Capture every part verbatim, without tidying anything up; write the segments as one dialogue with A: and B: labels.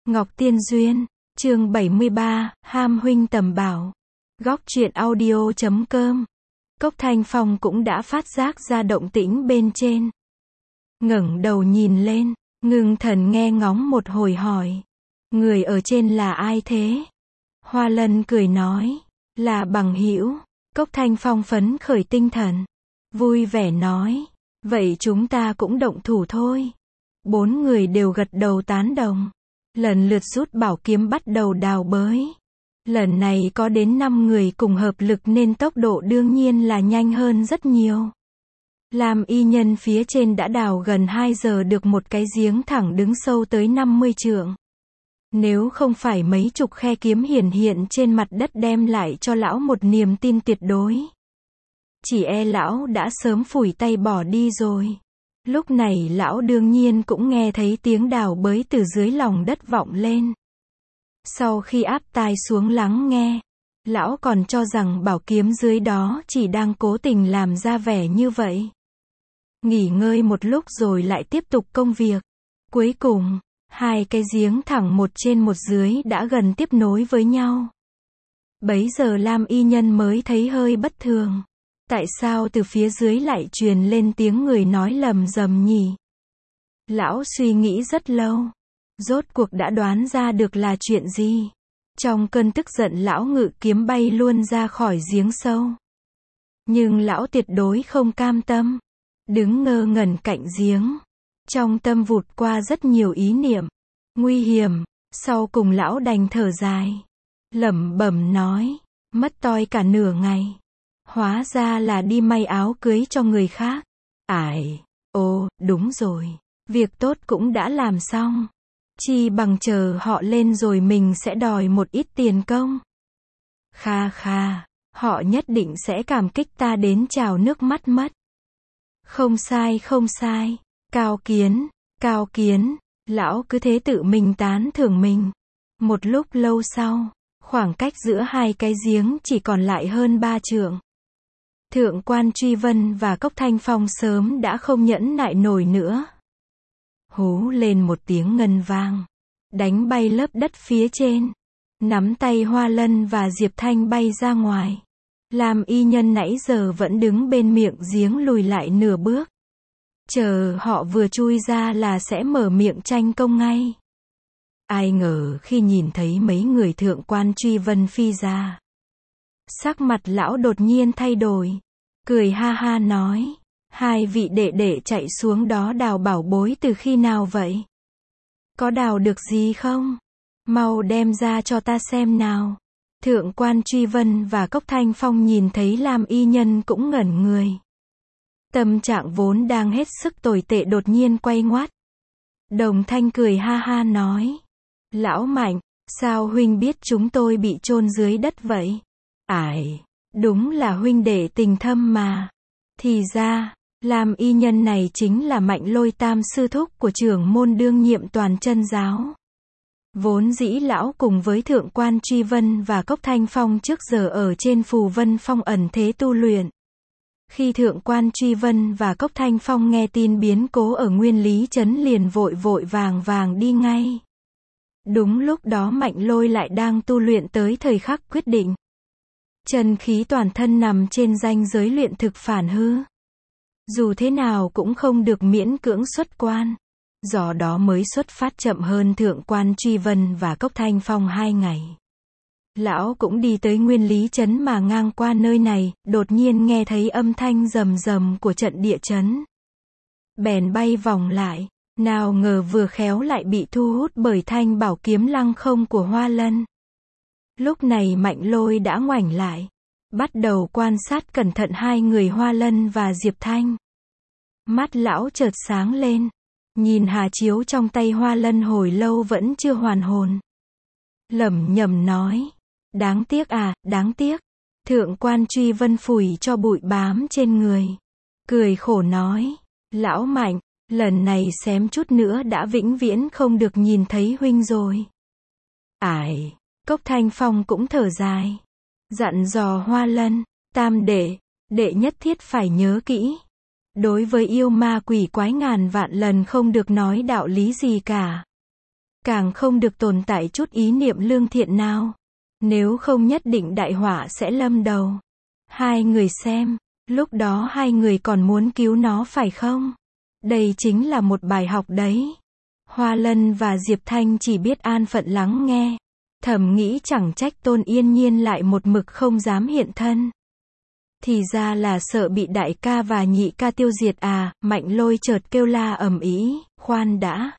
A: Ngọc Tiên Duyên, chương bảy mươi ba, ham huynh tầm bảo. Góc truyện audio chấm com. Cốc Thanh Phong cũng đã phát giác ra động tĩnh bên trên. Ngẩng đầu nhìn lên, ngưng thần nghe ngóng một hồi hỏi. Người ở trên là ai thế? Hoa Lân cười nói, là bằng hữu. Cốc Thanh Phong phấn khởi tinh thần, vui vẻ nói, vậy chúng ta cũng động thủ thôi. Bốn người đều gật đầu tán đồng. Lần lượt rút bảo kiếm bắt đầu đào bới. Lần này có đến năm người cùng hợp lực nên tốc độ đương nhiên là nhanh hơn rất nhiều. Lam y nhân phía trên đã đào gần hai giờ được một cái giếng thẳng đứng sâu tới năm mươi trượng. Nếu không phải mấy chục khe kiếm hiển hiện trên mặt đất đem lại cho lão một niềm tin tuyệt đối, chỉ e lão đã sớm phủi tay bỏ đi rồi. Lúc này lão đương nhiên cũng nghe thấy tiếng đào bới từ dưới lòng đất vọng lên. Sau khi áp tai xuống lắng nghe, lão còn cho rằng bảo kiếm dưới đó chỉ đang cố tình làm ra vẻ như vậy. Nghỉ ngơi một lúc rồi lại tiếp tục công việc. Cuối cùng, hai cái giếng thẳng một trên một dưới đã gần tiếp nối với nhau. Bấy giờ Lam y nhân mới thấy hơi bất thường. Tại sao từ phía dưới lại truyền lên tiếng người nói lầm rầm nhỉ? Lão suy nghĩ rất lâu. Rốt cuộc đã đoán ra được là chuyện gì. Trong cơn tức giận lão ngự kiếm bay luôn ra khỏi giếng sâu. Nhưng lão tuyệt đối không cam tâm. Đứng ngơ ngẩn cạnh giếng. Trong tâm vụt qua rất nhiều ý niệm. Nguy hiểm. Sau cùng lão đành thở dài. Lẩm bẩm nói. Mất toi cả nửa ngày. Hóa ra là đi may áo cưới cho người khác. Ải, ồ, đúng rồi. Việc tốt cũng đã làm xong. Chi bằng chờ họ lên rồi mình sẽ đòi một ít tiền công. Kha kha, họ nhất định sẽ cảm kích ta đến trào nước mắt mất. Không sai không sai, cao kiến, cao kiến, lão cứ thế tự mình tán thưởng mình. Một lúc lâu sau, khoảng cách giữa hai cái giếng chỉ còn lại hơn ba trượng. Thượng quan Truy Vân và Cốc Thanh Phong sớm đã không nhẫn nại nổi nữa. Hú lên một tiếng ngân vang, đánh bay lớp đất phía trên. Nắm tay Hoa Lân và Diệp Thanh bay ra ngoài. Lam y nhân nãy giờ vẫn đứng bên miệng giếng lùi lại nửa bước. Chờ họ vừa chui ra là sẽ mở miệng tranh công ngay. Ai ngờ khi nhìn thấy mấy người thượng quan Truy Vân phi ra, sắc mặt lão đột nhiên thay đổi. Cười ha ha nói. Hai vị đệ đệ chạy xuống đó đào bảo bối từ khi nào vậy? Có đào được gì không? Mau đem ra cho ta xem nào. Thượng quan Truy Vân và Cốc Thanh Phong nhìn thấy Lam y nhân cũng ngẩn người. Tâm trạng vốn đang hết sức tồi tệ đột nhiên quay ngoắt. Đồng Thanh cười ha ha nói. Lão Mạnh, sao huynh biết chúng tôi bị chôn dưới đất vậy? Ải, đúng là huynh đệ tình thâm mà. Thì ra, Lam y nhân này chính là Mạnh Lôi tam sư thúc của trưởng môn đương nhiệm Toàn Chân giáo. Vốn dĩ lão cùng với thượng quan Truy Vân và Cốc Thanh Phong trước giờ ở trên Phù Vân Phong ẩn thế tu luyện. Khi thượng quan Truy Vân và Cốc Thanh Phong nghe tin biến cố ở Nguyên Lý Trấn liền vội vội vàng vàng đi ngay. Đúng lúc đó Mạnh Lôi lại đang tu luyện tới thời khắc quyết định. Chân khí toàn thân nằm trên ranh giới luyện thực phản hư. Dù thế nào cũng không được miễn cưỡng xuất quan. Do đó mới xuất phát chậm hơn thượng quan Truy Vân và Cốc Thanh Phong hai ngày. Lão cũng đi tới Nguyên Lý Trấn mà ngang qua nơi này, đột nhiên nghe thấy âm thanh rầm rầm của trận địa chấn. Bèn bay vòng lại, nào ngờ vừa khéo lại bị thu hút bởi thanh bảo kiếm lăng không của Hoa Lân. Lúc này Mạnh Lôi đã ngoảnh lại, bắt đầu quan sát cẩn thận hai người Hoa Lân và Diệp Thanh. Mắt lão chợt sáng lên, nhìn hà chiếu trong tay Hoa Lân hồi lâu vẫn chưa hoàn hồn. Lẩm nhẩm nói, đáng tiếc à, đáng tiếc. Thượng quan Truy Vân phủi cho bụi bám trên người, cười khổ nói, lão Mạnh, lần này xém chút nữa đã vĩnh viễn không được nhìn thấy huynh rồi. Ải, Cốc Thanh Phong cũng thở dài, dặn dò Hoa Lân, tam đệ, đệ nhất thiết phải nhớ kỹ. Đối với yêu ma quỷ quái ngàn vạn lần không được nói đạo lý gì cả. càng không được tồn tại chút ý niệm lương thiện nào. Nếu không nhất định đại họa sẽ lâm đầu. Hai người xem, lúc đó hai người còn muốn cứu nó phải không? Đây chính là một bài học đấy. Hoa Lân và Diệp Thanh chỉ biết an phận lắng nghe. Thầm nghĩ chẳng trách Tôn Yên Nhiên lại một mực không dám hiện thân. Thì ra là sợ bị đại ca và nhị ca tiêu diệt à, Mạnh Lôi chợt kêu la ầm ĩ, khoan đã.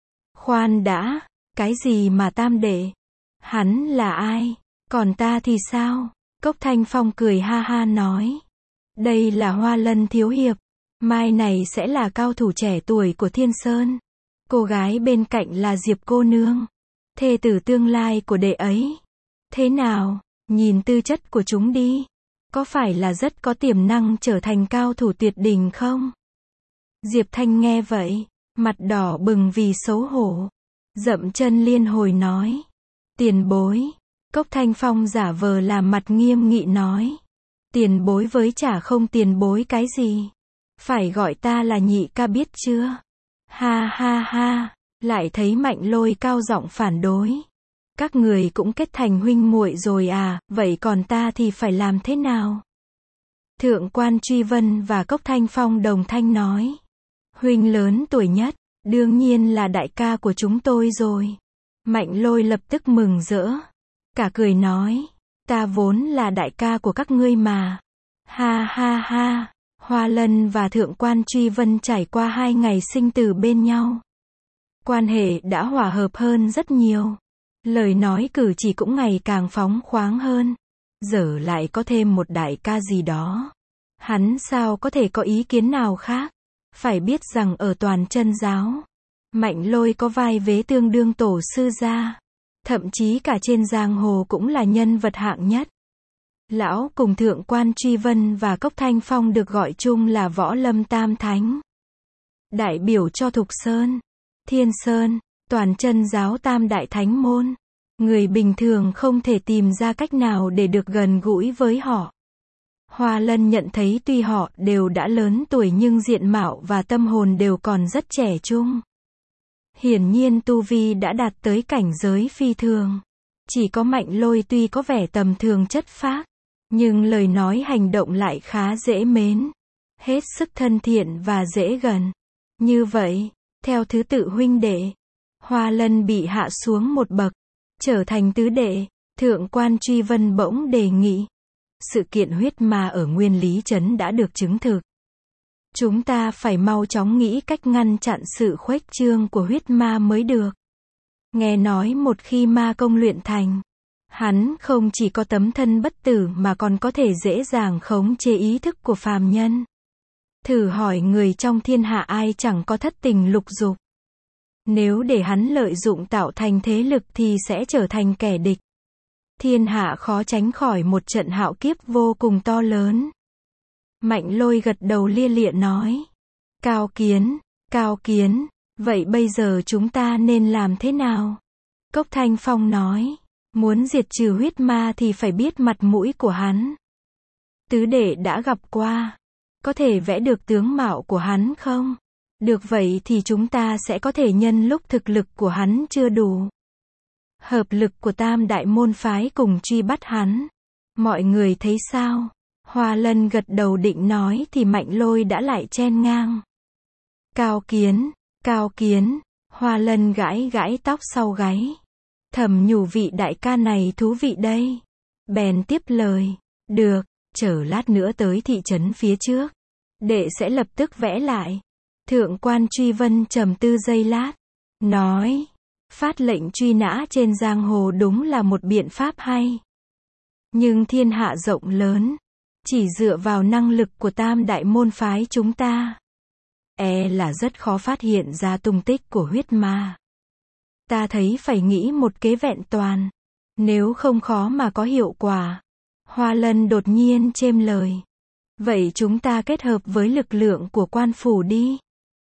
A: Khoan đã, cái gì mà tam đệ? Hắn là ai? Còn ta thì sao? Cốc Thanh Phong cười ha ha nói. Đây là Hoa Lân thiếu hiệp. Mai này sẽ là cao thủ trẻ tuổi của Thiên Sơn. Cô gái bên cạnh là Diệp cô nương. Thê tử tương lai của đệ ấy. Thế nào, nhìn tư chất của chúng đi. Có phải là rất có tiềm năng trở thành cao thủ tuyệt đỉnh không? Diệp Thanh nghe vậy, mặt đỏ bừng vì xấu hổ. Dậm chân liên hồi nói. Tiền bối. Cốc Thanh Phong giả vờ làm mặt nghiêm nghị nói. Tiền bối với chả không tiền bối cái gì. Phải gọi ta là nhị ca biết chưa? Ha ha ha, lại thấy Mạnh Lôi cao giọng phản đối. Các người cũng kết thành huynh muội rồi à, vậy còn ta thì phải làm thế nào? Thượng quan Truy Vân và Cốc Thanh Phong đồng thanh nói. Huynh lớn tuổi nhất, đương nhiên là đại ca của chúng tôi rồi. Mạnh Lôi lập tức mừng rỡ. Cả cười nói, ta vốn là đại ca của các ngươi mà. Ha ha ha, Hoa Lân và Thượng quan Truy Vân trải qua hai ngày sinh tử bên nhau. Quan hệ đã hòa hợp hơn rất nhiều. Lời nói cử chỉ cũng ngày càng phóng khoáng hơn. Giờ lại có thêm một đại ca gì đó. Hắn sao có thể có ý kiến nào khác. Phải biết rằng ở Toàn Chân giáo, Mạnh Lôi có vai vế tương đương tổ sư gia. Thậm chí cả trên giang hồ cũng là nhân vật hạng nhất. Lão cùng Thượng quan Truy Vân và Cốc Thanh Phong được gọi chung là Võ Lâm Tam Thánh. Đại biểu cho Thục Sơn, Thiên Sơn, Toàn Chân giáo tam đại thánh môn. Người bình thường không thể tìm ra cách nào để được gần gũi với họ. Hoa Lân nhận thấy tuy họ đều đã lớn tuổi nhưng diện mạo và tâm hồn đều còn rất trẻ trung. Hiển nhiên tu vi đã đạt tới cảnh giới phi thường. Chỉ có Mạnh Lôi tuy có vẻ tầm thường chất phác, nhưng lời nói hành động lại khá dễ mến. Hết sức thân thiện và dễ gần. Như vậy, theo thứ tự huynh đệ, Hoa Lân bị hạ xuống một bậc, trở thành tứ đệ. Thượng quan Truy Vân bỗng đề nghị. Sự kiện huyết ma ở Nguyên Lý Trấn đã được chứng thực. Chúng ta phải mau chóng nghĩ cách ngăn chặn sự khuếch trương của huyết ma mới được. Nghe nói một khi ma công luyện thành, hắn không chỉ có tấm thân bất tử mà còn có thể dễ dàng khống chế ý thức của phàm nhân. Thử hỏi người trong thiên hạ ai chẳng có thất tình lục dục. Nếu để hắn lợi dụng tạo thành thế lực thì sẽ trở thành kẻ địch. Thiên hạ khó tránh khỏi một trận hạo kiếp vô cùng to lớn. Mạnh Lôi gật đầu lia lịa nói. Cao kiến, cao kiến, vậy bây giờ chúng ta nên làm thế nào? Cốc Thanh Phong nói. Muốn diệt trừ huyết ma thì phải biết mặt mũi của hắn. Tứ đệ đã gặp qua. Có thể vẽ được tướng mạo của hắn không? Được vậy thì chúng ta sẽ có thể nhân lúc thực lực của hắn chưa đủ. Hợp lực của tam đại môn phái cùng truy bắt hắn. Mọi người thấy sao? Hoa Lân gật đầu định nói thì Mạnh Lôi đã lại chen ngang. Cao kiến, cao kiến, Hoa Lân gãi gãi tóc sau gáy. Thầm nhủ vị đại ca này thú vị đây. Bèn tiếp lời. Được, chờ lát nữa tới thị trấn phía trước. Đệ sẽ lập tức vẽ lại. Thượng quan Truy Vân trầm tư giây lát. Nói. Phát lệnh truy nã trên giang hồ đúng là một biện pháp hay. Nhưng thiên hạ rộng lớn. Chỉ dựa vào năng lực của tam đại môn phái chúng ta. E là rất khó phát hiện ra tung tích của huyết ma. Ta thấy phải nghĩ một kế vẹn toàn. Nếu không khó mà có hiệu quả. Hoa Lân đột nhiên chêm lời. Vậy chúng ta kết hợp với lực lượng của quan phủ đi.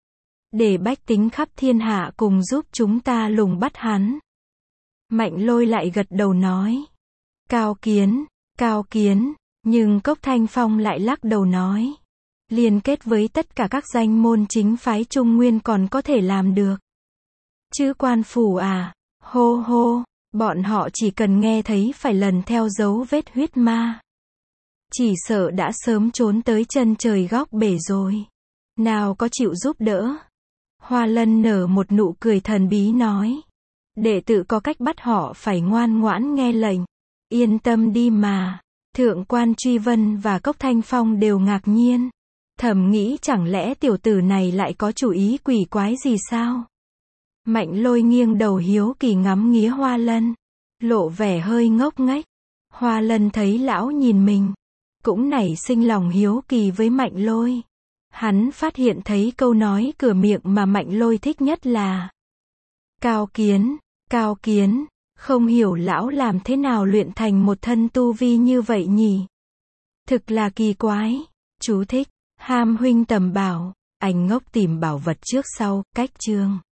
A: Để bách tính khắp thiên hạ cùng giúp chúng ta lùng bắt hắn. Mạnh Lôi lại gật đầu nói. Cao kiến, cao kiến. Nhưng Cốc Thanh Phong lại lắc đầu nói. Liên kết với tất cả các danh môn chính phái Trung Nguyên còn có thể làm được. Chứ quan phủ à, hô hô, bọn họ chỉ cần nghe thấy phải lần theo dấu vết huyết ma. Chỉ sợ đã sớm trốn tới chân trời góc bể rồi. Nào có chịu giúp đỡ. Hoa Lân nở một nụ cười thần bí nói. Đệ tử có cách bắt họ phải ngoan ngoãn nghe lệnh. Yên tâm đi mà. Thượng quan Truy Vân và Cốc Thanh Phong đều ngạc nhiên. Thầm nghĩ chẳng lẽ tiểu tử này lại có chủ ý quỷ quái gì sao? Mạnh Lôi nghiêng đầu hiếu kỳ ngắm nghía Hoa Lân. Lộ vẻ hơi ngốc nghếch. Hoa Lân thấy lão nhìn mình. Cũng nảy sinh lòng hiếu kỳ với Mạnh Lôi. Hắn phát hiện thấy câu nói cửa miệng mà Mạnh Lôi thích nhất là Cao Kiến, Cao Kiến, không hiểu lão làm thế nào luyện thành một thân tu vi như vậy nhỉ? Thực là kỳ quái. Chú thích, Ham huynh tầm bảo, anh ngốc tìm bảo vật trước sau, cách chương.